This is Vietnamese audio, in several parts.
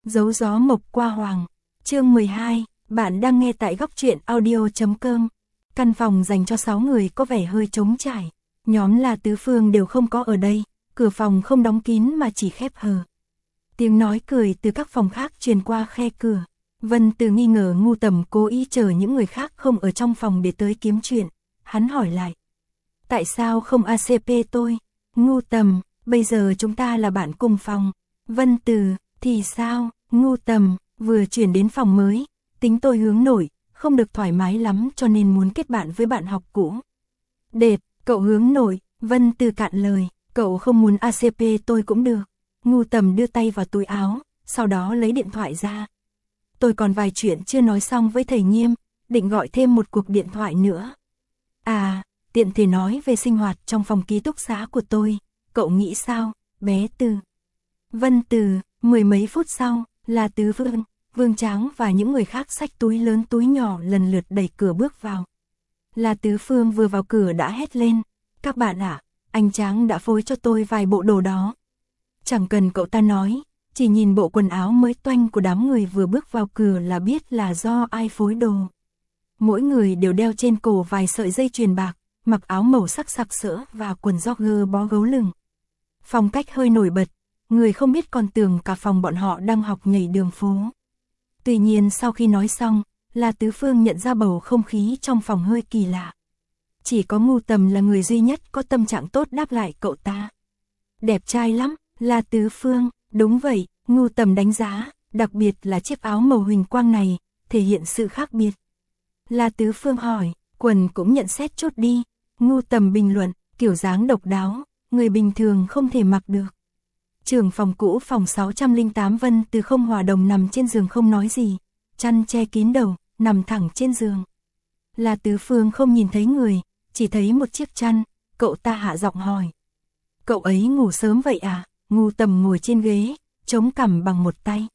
Dấu gió mộc qua hoàng. Chương 12, bạn đang nghe tại góc truyện audio.com. Căn phòng dành cho 6 người có vẻ hơi trống trải. Nhóm là tứ phương đều không có ở đây, cửa phòng không đóng kín mà chỉ khép hờ. Tiếng nói cười từ các phòng khác truyền qua khe cửa. Vân Từ nghi ngờ Ngu Tầm cố ý chờ những người khác không ở trong phòng để tới kiếm chuyện. Hắn hỏi lại. Tại sao không ACP tôi? Ngu Tầm, bây giờ chúng ta là bạn cùng phòng. Vân Từ, thì sao? Ngu Tầm, vừa chuyển đến phòng mới, tính tôi hướng nội, không được thoải mái lắm cho nên muốn kết bạn với bạn học cũ. Đẹp, cậu hướng nội, Vân Từ cạn lời, cậu không muốn ACP tôi cũng được. Ngu Tầm đưa tay vào túi áo, sau đó lấy điện thoại ra. Tôi còn vài chuyện chưa nói xong với thầy Nghiêm, định gọi thêm một cuộc điện thoại nữa. À, tiện thể nói về sinh hoạt trong phòng ký túc xá của tôi, cậu nghĩ sao, bé Từ? Vân Từ, mười mấy phút sau, là Tứ Vương, Vương Tráng và những người khác xách túi lớn túi nhỏ lần lượt đẩy cửa bước vào. Là Tứ Phương vừa vào cửa đã hét lên, các bạn ạ, anh Tráng đã phối cho tôi vài bộ đồ đó. Chẳng cần cậu ta nói, chỉ nhìn bộ quần áo mới toanh của đám người vừa bước vào cửa là biết là do ai phối đồ. Mỗi người đều đeo trên cổ vài sợi dây chuyền bạc, mặc áo màu sắc sặc sỡ và quần jogger bó gấu lưng. Phong cách hơi nổi bật, người không biết còn tưởng cả phòng bọn họ đang học nhảy đường phố. Tuy nhiên sau khi nói xong, là Tứ Phương nhận ra bầu không khí trong phòng hơi kỳ lạ. Chỉ có Ngu Tầm là người duy nhất có tâm trạng tốt đáp lại cậu ta. Đẹp trai lắm, là Tứ Phương, đúng vậy, Ngu Tầm đánh giá, đặc biệt là chiếc áo màu huỳnh quang này, thể hiện sự khác biệt. Là Tứ Phương hỏi, quần cũng nhận xét chút đi. Ngu Tầm bình luận, kiểu dáng độc đáo, người bình thường không thể mặc được. Trưởng phòng cũ phòng 608 Vân Từ không hòa đồng nằm trên giường không nói gì, chăn che kín đầu, nằm thẳng trên giường. Là Tứ Phương không nhìn thấy người, chỉ thấy một chiếc chăn, cậu ta hạ giọng hỏi. Cậu ấy ngủ sớm vậy à? Ngu Tầm ngồi trên ghế, chống cằm bằng một tay.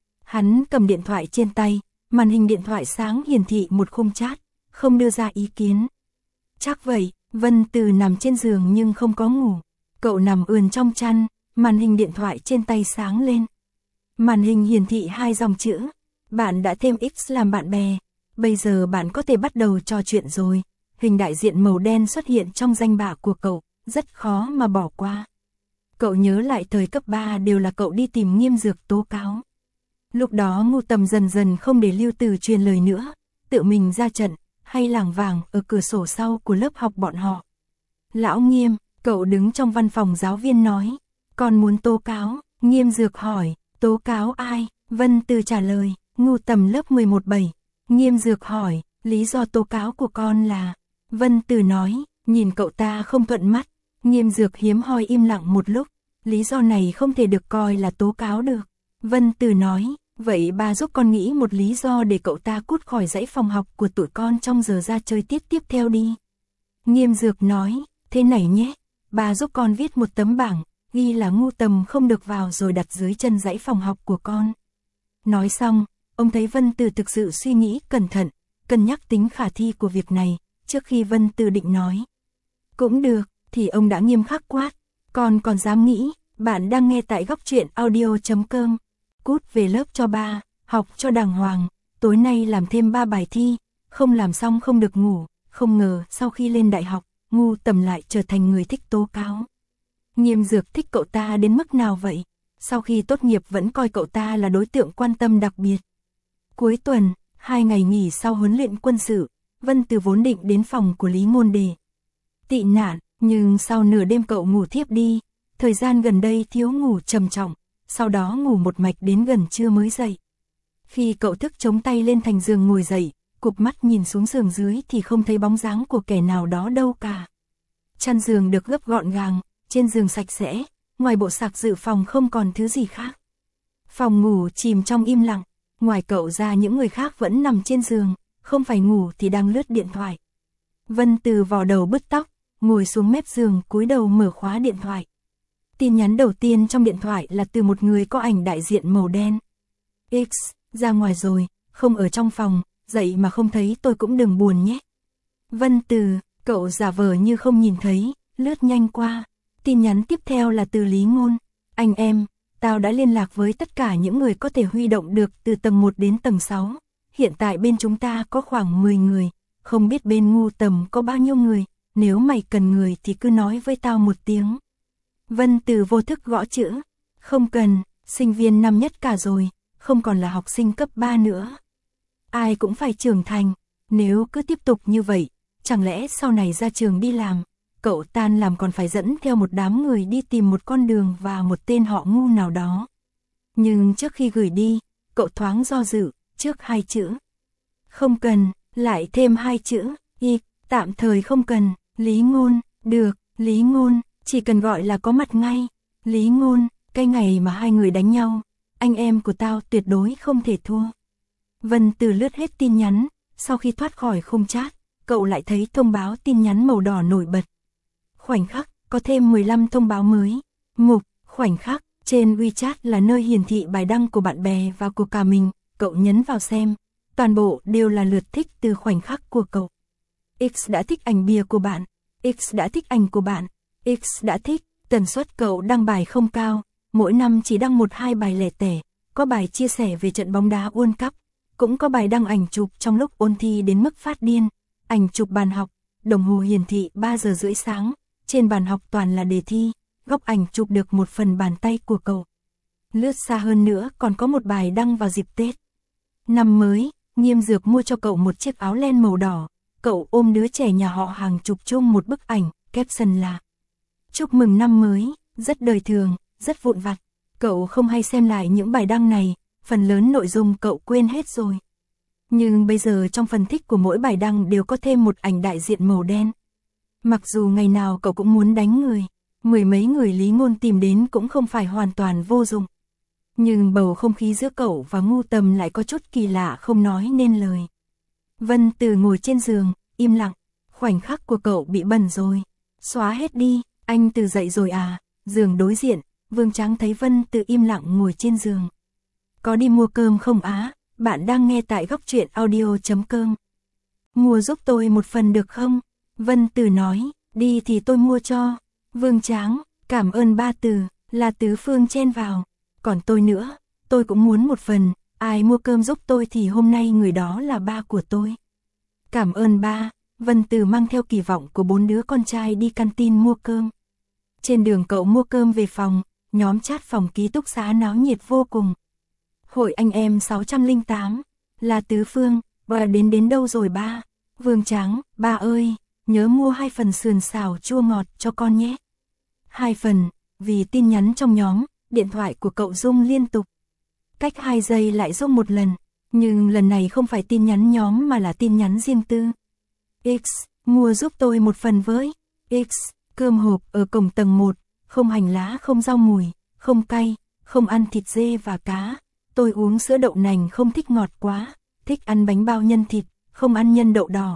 Hắn cầm điện thoại trên tay, màn hình điện thoại sáng hiển thị một khung chat, không đưa ra ý kiến. Chắc vậy, Vân Từ nằm trên giường nhưng không có ngủ. Cậu nằm ườn trong chăn, màn hình điện thoại trên tay sáng lên. Màn hình hiển thị 2 dòng chữ. Bạn đã thêm X làm bạn bè. Bây giờ bạn có thể bắt đầu trò chuyện rồi. Hình đại diện màu đen xuất hiện trong danh bạ của cậu, rất khó mà bỏ qua. Cậu nhớ lại thời cấp 3 đều là cậu đi tìm Nghiêm Dược tố cáo. Lúc đó Ngu Tầm dần dần không để Lưu Từ truyền lời nữa, tự mình ra trận, hay lảng vảng ở cửa sổ sau của lớp học bọn họ. Lão Nghiêm, cậu đứng trong văn phòng giáo viên nói, con muốn tố cáo. Nghiêm Dược hỏi, tố cáo ai? Vân Từ trả lời, Ngu Tầm lớp 11-7. Nghiêm Dược hỏi, lý do tố cáo của con là? Vân Từ nói, nhìn cậu ta không thuận mắt. Nghiêm Dược hiếm hoi im lặng một lúc, lý do này không thể được coi là tố cáo được. Vân Từ nói, vậy bà giúp con nghĩ một lý do để cậu ta cút khỏi dãy phòng học của tụi con trong giờ ra chơi tiết tiếp theo đi. Nghiêm Dược nói, thế này nhé, bà giúp con viết một tấm bảng, ghi là Ngu Tầm không được vào rồi đặt dưới chân dãy phòng học của con. Nói xong, ông thấy Vân Từ thực sự suy nghĩ cẩn thận, cân nhắc tính khả thi của việc này, trước khi Vân Từ định nói. Cũng được, thì ông đã nghiêm khắc quát, con còn dám nghĩ, bạn đang nghe tại góc truyện audio.com. Cút về lớp cho ba, học cho đàng hoàng, tối nay làm thêm 3 bài thi, không làm xong không được ngủ. Không ngờ sau khi lên đại học, Ngu Tầm lại trở thành người thích tố cáo. Nghiêm Dược thích cậu ta đến mức nào vậy? Sau khi tốt nghiệp vẫn coi cậu ta là đối tượng quan tâm đặc biệt. Cuối tuần, 2 ngày nghỉ sau huấn luyện quân sự, Vân Từ vốn định đến phòng của Lý Ngôn Đề tị nạn, nhưng sau nửa đêm cậu ngủ thiếp đi. Thời gian gần đây thiếu ngủ trầm trọng, sau đó ngủ một mạch đến gần trưa mới dậy. Khi cậu thức chống tay lên thành giường ngồi dậy, cụp mắt nhìn xuống giường dưới thì không thấy bóng dáng của kẻ nào đó đâu cả. Chăn giường được gấp gọn gàng, trên giường sạch sẽ, ngoài bộ sạc dự phòng không còn thứ gì khác. Phòng ngủ chìm trong im lặng, ngoài cậu ra những người khác vẫn nằm trên giường, không phải ngủ thì đang lướt điện thoại. Vân Từ vò đầu bứt tóc, ngồi xuống mép giường cúi đầu mở khóa điện thoại. Tin nhắn đầu tiên trong điện thoại là từ một người có ảnh đại diện màu đen. X, ra ngoài rồi, không ở trong phòng, dậy mà không thấy tôi cũng đừng buồn nhé. Vân Từ, cậu giả vờ như không nhìn thấy, lướt nhanh qua. Tin nhắn tiếp theo là từ Lý Ngôn. Anh em, tao đã liên lạc với tất cả những người có thể huy động được từ tầng 1 đến tầng 6. Hiện tại bên chúng ta có khoảng 10 người, không biết bên Ngu Tầm có bao nhiêu người, nếu mày cần người thì cứ nói với tao một tiếng. Vân Từ vô thức gõ chữ, không cần, sinh viên năm nhất cả rồi, không còn là học sinh cấp 3 nữa. Ai cũng phải trưởng thành, nếu cứ tiếp tục như vậy, chẳng lẽ sau này ra trường đi làm, cậu tan làm còn phải dẫn theo một đám người đi tìm một con đường và một tên họ Ngu nào đó. Nhưng trước khi gửi đi, cậu thoáng do dự, trước 2 chữ. Không cần, lại thêm 2 chữ, tạm thời không cần, Lý Ngôn, được, Lý Ngôn, chỉ cần gọi là có mặt ngay. Lý Ngôn, cái ngày mà 2 người đánh nhau, anh em của tao tuyệt đối không thể thua. Vân Từ lướt hết tin nhắn, sau khi thoát khỏi khung chat, cậu lại thấy thông báo tin nhắn màu đỏ nổi bật. Khoảnh khắc, có thêm 15 thông báo mới. Mục, khoảnh khắc, trên WeChat là nơi hiển thị bài đăng của bạn bè và của cả mình, cậu nhấn vào xem. Toàn bộ đều là lượt thích từ khoảnh khắc của cậu. X đã thích ảnh bìa của bạn, X đã thích ảnh của bạn, X đã thích, tần suất cậu đăng bài không cao, mỗi năm chỉ đăng 1-2 bài lẻ tẻ, có bài chia sẻ về trận bóng đá World Cup, cũng có bài đăng ảnh chụp trong lúc ôn thi đến mức phát điên, ảnh chụp bàn học, đồng hồ hiển thị 3 giờ rưỡi sáng, trên bàn học toàn là đề thi, góc ảnh chụp được một phần bàn tay của cậu. Lướt xa hơn nữa còn có một bài đăng vào dịp Tết. Năm mới, Nghiêm Dược mua cho cậu một chiếc áo len màu đỏ, cậu ôm đứa trẻ nhà họ Hàng chụp chung một bức ảnh, caption là chúc mừng năm mới, rất đời thường, rất vụn vặt. Cậu không hay xem lại những bài đăng này, phần lớn nội dung cậu quên hết rồi. Nhưng bây giờ trong phần thích của mỗi bài đăng đều có thêm một ảnh đại diện màu đen. Mặc dù ngày nào cậu cũng muốn đánh người, 10 mấy người Lý Ngôn tìm đến cũng không phải hoàn toàn vô dụng. Nhưng bầu không khí giữa cậu và Ngu Tầm lại có chút kỳ lạ không nói nên lời. Vân Từ ngồi trên giường, im lặng, khoảnh khắc của cậu bị bẩn rồi. Xóa hết đi, anh Từ dậy rồi à? Giường đối diện, Vương Tráng thấy Vân Từ im lặng ngồi trên giường. Có đi mua cơm không á? Bạn đang nghe tại góc truyện audio.com. Mua giúp tôi một phần được không? Vân Từ nói, đi thì tôi mua cho. Vương Tráng, cảm ơn ba Từ, là Tứ Phương chen vào. Còn tôi nữa, tôi cũng muốn một phần, ai mua cơm giúp tôi thì hôm nay người đó là ba của tôi. Cảm ơn ba, Vân Từ mang theo kỳ vọng của 4 đứa con trai đi canteen mua cơm. Trên đường cậu mua cơm về phòng, nhóm chat phòng ký túc xá náo nhiệt vô cùng. Hội anh em 608, là Tứ Phương, và đến đâu rồi ba? Vương Tráng, ba ơi, nhớ mua 2 phần sườn xào chua ngọt cho con nhé. 2 phần, vì tin nhắn trong nhóm, điện thoại của cậu rung liên tục. Cách 2 giây lại rung một lần, nhưng lần này không phải tin nhắn nhóm mà là tin nhắn riêng tư. X, mua giúp tôi một phần với. X, cơm hộp ở cổng tầng 1, không hành lá không rau mùi, không cay, không ăn thịt dê và cá. Tôi uống sữa đậu nành không thích ngọt quá, thích ăn bánh bao nhân thịt, không ăn nhân đậu đỏ.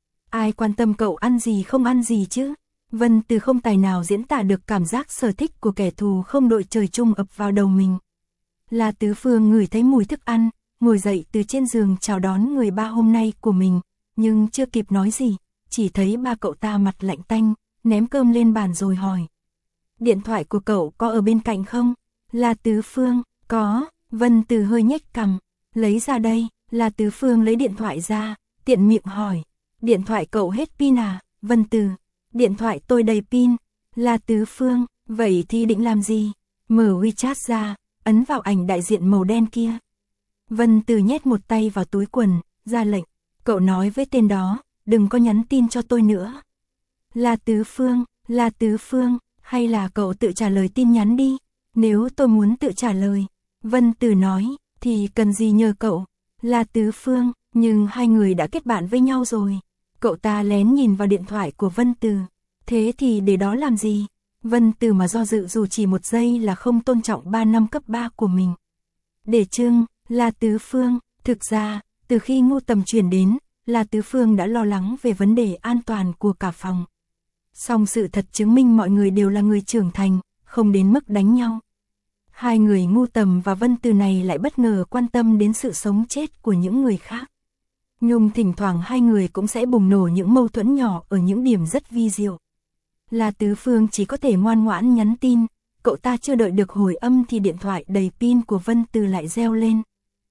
Ai quan tâm cậu ăn gì không ăn gì chứ? Vân Từ không tài nào diễn tả được cảm giác sở thích của kẻ thù không đội trời chung ập vào đầu mình. Là Tứ Phương ngửi thấy mùi thức ăn, ngồi dậy từ trên giường chào đón người ba hôm nay của mình, nhưng chưa kịp nói gì, chỉ thấy ba cậu ta mặt lạnh tanh, ném cơm lên bàn rồi hỏi. Điện thoại của cậu có ở bên cạnh không? Là Tứ Phương, có. Vân Từ hơi nhếch cằm, lấy ra đây. Là Tứ Phương lấy điện thoại ra, tiện miệng hỏi. Điện thoại cậu hết pin à? Vân Từ, điện thoại tôi đầy pin. Là Tứ Phương, vậy thì định làm gì? Mở WeChat ra, ấn vào ảnh đại diện màu đen kia. Vân Từ nhét một tay vào túi quần, ra lệnh. Cậu nói với tên đó, đừng có nhắn tin cho tôi nữa. Là Tứ Phương, hay là cậu tự trả lời tin nhắn đi. Nếu tôi muốn tự trả lời, Vân Từ nói, thì cần gì nhờ cậu. Là Tứ Phương, nhưng 2 người đã kết bạn với nhau rồi. Cậu ta lén nhìn vào điện thoại của Vân Từ. Thế thì để đó làm gì? Vân Từ mà do dự dù chỉ 1 giây là không tôn trọng 3 năm cấp 3 của mình. Để chưng, là Tứ Phương, thực ra, từ khi Ngu Tầm chuyển đến, là Tứ Phương đã lo lắng về vấn đề an toàn của cả phòng. Song sự thật chứng minh mọi người đều là người trưởng thành, không đến mức đánh nhau. 2 người Ngu Tầm và Vân Từ này lại bất ngờ quan tâm đến sự sống chết của những người khác. Nhưng thỉnh thoảng 2 người cũng sẽ bùng nổ những mâu thuẫn nhỏ ở những điểm rất vi diệu. Là Tứ Phương chỉ có thể ngoan ngoãn nhắn tin, cậu ta chưa đợi được hồi âm thì điện thoại đầy pin của Vân Từ lại reo lên.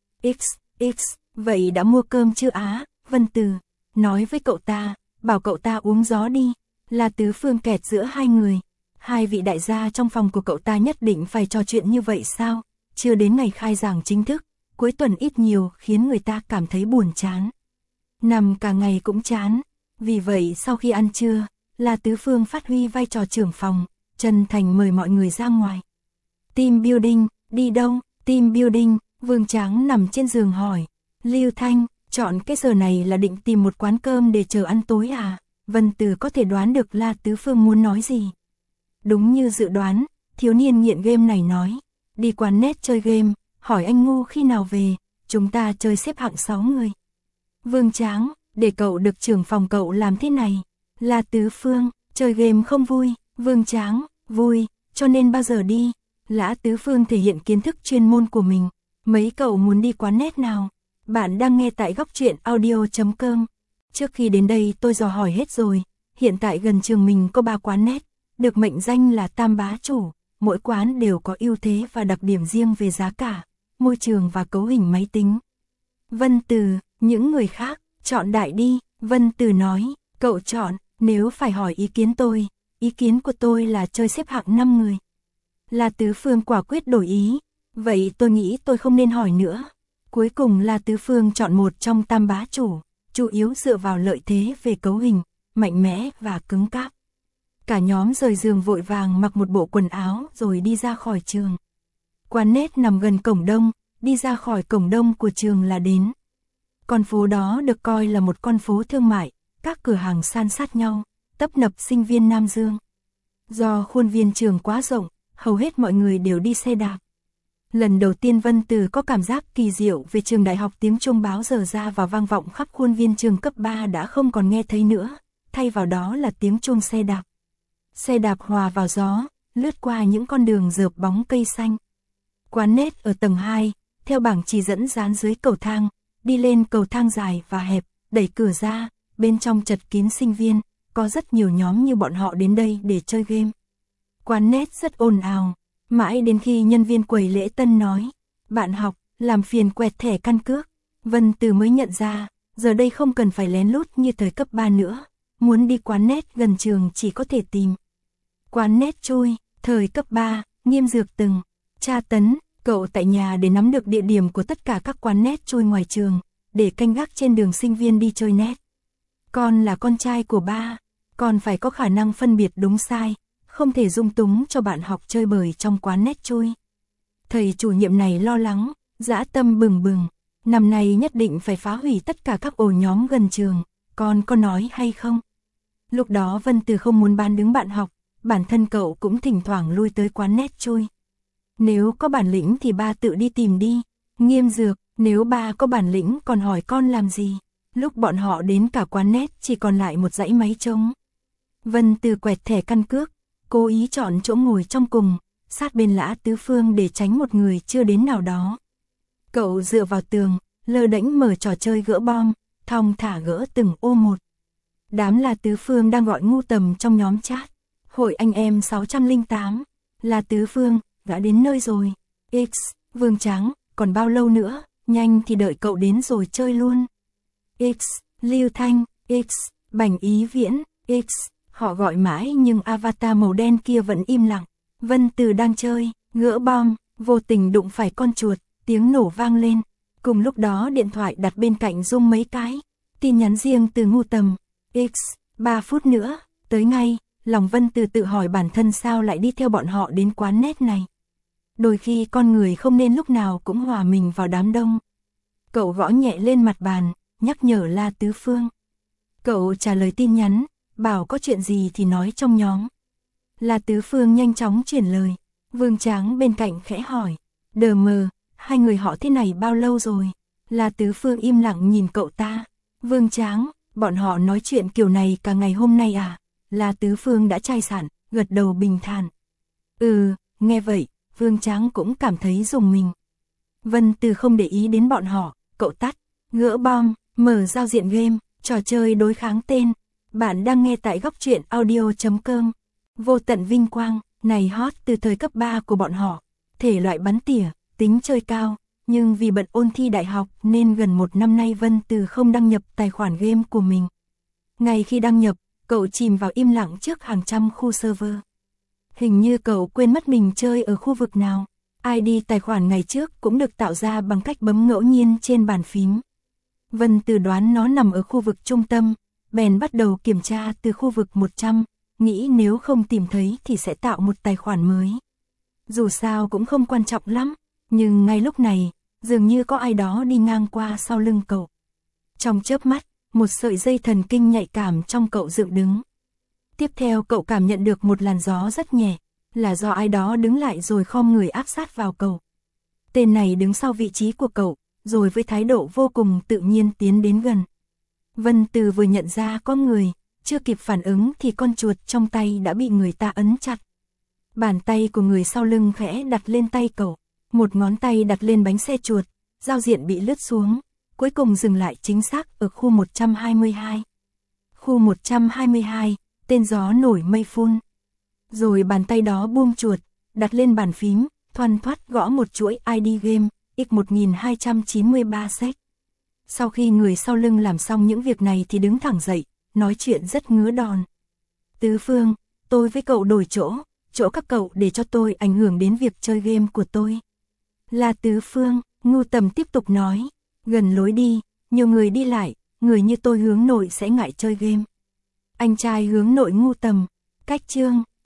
Vậy đã mua cơm chưa á? Vân Từ nói với cậu ta, bảo cậu ta uống gió đi. La Tứ Phương kẹt giữa hai người. Hai vị đại gia trong phòng của cậu ta nhất định phải trò chuyện như vậy sao? Chưa đến ngày khai giảng chính thức, cuối tuần ít nhiều khiến người ta cảm thấy buồn chán. Nằm cả ngày cũng chán. Vì vậy sau khi ăn trưa, La Tứ Phương phát huy vai trò trưởng phòng, chân thành mời mọi người ra ngoài. Team building, đi đâu? Team building, Vương Tráng nằm trên giường hỏi. Lưu Thanh, chọn cái giờ này là định tìm một quán cơm để chờ ăn tối à? Vân Từ có thể đoán được La Tứ Phương muốn nói gì. Đúng như dự đoán, thiếu niên nghiện game này nói. Đi quán net chơi game, hỏi anh ngu khi nào về, chúng ta chơi xếp hạng 6 người. Vương Tráng, để cậu được trưởng phòng cậu làm thế này. La Tứ Phương, chơi game không vui. Vương Tráng, vui, cho nên bao giờ đi. La Tứ Phương thể hiện kiến thức chuyên môn của mình. Mấy cậu muốn đi quán net nào? Bạn đang nghe tại góc truyện audio.com. Trước khi đến đây tôi dò hỏi hết rồi. Hiện tại gần trường mình có 3 quán net, được mệnh danh là tam bá chủ. Mỗi quán đều có ưu thế và đặc điểm riêng về giá cả, môi trường và cấu hình máy tính. Vân Từ, những người khác, chọn đại đi. Vân Từ nói, cậu chọn, nếu phải hỏi ý kiến của tôi là chơi xếp hạng 5 người. La Tứ Phương quả quyết đổi ý, vậy tôi nghĩ tôi không nên hỏi nữa. Cuối cùng La Tứ Phương chọn một trong tam bá chủ yếu dựa vào lợi thế về cấu hình, mạnh mẽ và cứng cáp. Cả nhóm rời giường vội vàng mặc một bộ quần áo rồi đi ra khỏi trường. Quán net nằm gần cổng đông, đi ra khỏi cổng đông của trường là đến. Con phố đó được coi là một con phố thương mại, các cửa hàng san sát nhau, tấp nập sinh viên Nam Dương. Do khuôn viên trường quá rộng, hầu hết mọi người đều đi xe đạp. Lần đầu tiên Vân Từ có cảm giác kỳ diệu về trường đại học, tiếng chuông báo giờ ra và vang vọng khắp khuôn viên trường cấp 3 đã không còn nghe thấy nữa, thay vào đó là tiếng chuông xe đạp. Xe đạp hòa vào gió, lướt qua những con đường rợp bóng cây xanh. Quán net ở tầng 2, theo bảng chỉ dẫn dán dưới cầu thang, đi lên cầu thang dài và hẹp, đẩy cửa ra, bên trong chật kín sinh viên, có rất nhiều nhóm như bọn họ đến đây để chơi game. Quán net rất ồn ào, mãi đến khi nhân viên quầy lễ tân nói, bạn học, làm phiền quẹt thẻ căn cước. Vân Từ mới nhận ra, giờ đây không cần phải lén lút như thời cấp 3 nữa, muốn đi quán net gần trường chỉ có thể tìm. Quán net chui, thời cấp 3, Nghiêm Dược từng tra tấn cậu tại nhà để nắm được địa điểm của tất cả các quán net chui ngoài trường, để canh gác trên đường sinh viên đi chơi net. Con là con trai của ba, con phải có khả năng phân biệt đúng sai, không thể dung túng cho bạn học chơi bời trong quán net chui. Thầy chủ nhiệm này lo lắng, dã tâm bừng bừng, năm nay nhất định phải phá hủy tất cả các ổ nhóm gần trường, con có nói hay không? Lúc đó Vân Từ không muốn bán đứng bạn học, bản thân cậu cũng thỉnh thoảng lui tới quán net chui. Nếu có bản lĩnh thì ba tự đi tìm đi. Nghiêm Dược, nếu ba có bản lĩnh còn hỏi con làm gì? Lúc bọn họ đến cả quán net chỉ còn lại một dãy máy trống. Vân Từ quẹt thẻ căn cước, cố ý chọn chỗ ngồi trong cùng, sát bên Lã Tứ Phương để tránh một người chưa đến nào đó. Cậu dựa vào tường, lơ đễnh mở trò chơi gỡ bom, thong thả gỡ từng ô một. Đám La Tứ Phương đang gọi ngu tầm trong nhóm chat. Hội anh em 608. La Tứ Phương, đã đến nơi rồi. Vương Tráng, còn bao lâu nữa? Nhanh thì đợi cậu đến rồi chơi luôn. Lưu Thanh, Bành Ý Viễn, họ gọi mãi nhưng avatar màu đen kia vẫn im lặng. Vân Từ đang chơi, gỡ bom, vô tình đụng phải con chuột, tiếng nổ vang lên. Cùng lúc đó điện thoại đặt bên cạnh rung mấy cái. Tin nhắn riêng từ ngu tầm. 3 phút nữa, tới ngay. Lòng Vân Từ tự hỏi bản thân sao lại đi theo bọn họ đến quán net này. Đôi khi con người không nên lúc nào cũng hòa mình vào đám đông. Cậu gõ nhẹ lên mặt bàn, nhắc nhở La Tứ Phương. Cậu trả lời tin nhắn, bảo có chuyện gì thì nói trong nhóm. La Tứ Phương nhanh chóng chuyển lời. Vương Tráng bên cạnh khẽ hỏi. Đờ mờ, hai người họ thế này bao lâu rồi? La Tứ Phương im lặng nhìn cậu ta. Vương Tráng, bọn họ nói chuyện kiểu này cả ngày hôm nay à? La Tứ Phương đã chai sẵn, gật đầu bình thản. Nghe vậy, Vương Tráng cũng cảm thấy rùng mình. Vân Từ không để ý đến bọn họ, cậu tắt, gỡ bom, mở giao diện game, trò chơi đối kháng tên. Bạn đang nghe tại góc truyện audio.com. Vô tận vinh quang, Này hot từ thời cấp 3 của bọn họ, thể loại bắn tỉa, tính chơi cao, nhưng vì bận ôn thi đại học nên gần 1 năm nay Vân Từ không đăng nhập tài khoản game của mình. Ngay khi đăng nhập, cậu chìm vào im lặng trước hàng trăm khu server. Hình như cậu quên mất mình chơi ở khu vực nào. ID tài khoản ngày trước cũng được tạo ra bằng cách bấm ngẫu nhiên trên bàn phím. Vân Từ đoán nó nằm ở khu vực trung tâm, bèn bắt đầu kiểm tra từ khu vực 100, nghĩ nếu không tìm thấy thì sẽ tạo một tài khoản mới. Dù sao cũng không quan trọng lắm, nhưng ngay lúc này, dường như có ai đó đi ngang qua sau lưng cậu. Trong chớp mắt, một sợi dây thần kinh nhạy cảm trong cậu dựng đứng. Tiếp theo cậu cảm nhận được một làn gió rất nhẹ, là do ai đó đứng lại rồi khom người áp sát vào cậu. Tên này đứng sau vị trí của cậu, rồi với thái độ vô cùng tự nhiên tiến đến gần. Vân Từ vừa nhận ra có người, chưa kịp phản ứng thì con chuột trong tay đã bị người ta ấn chặt. Bàn tay của người sau lưng khẽ đặt lên tay cậu, một ngón tay đặt lên bánh xe chuột, giao diện bị lướt xuống, cuối cùng dừng lại chính xác ở khu 122. Khu 122, tên gió nổi mây phun. Rồi bàn tay đó buông chuột, đặt lên bàn phím, thoăn thoắt gõ một chuỗi ID game, X1293 sec. Sau khi người sau lưng làm xong những việc này thì đứng thẳng dậy, nói chuyện rất ngứa đòn. Tứ Phương, tôi với cậu đổi chỗ các cậu để cho tôi ảnh hưởng đến việc chơi game của tôi. Là Tứ Phương, Ngu Tầm tiếp tục nói, gần lối đi, nhiều người đi lại, người như tôi hướng nội sẽ ngại chơi game. Anh trai hướng nội Ngu Tầm, cách chương.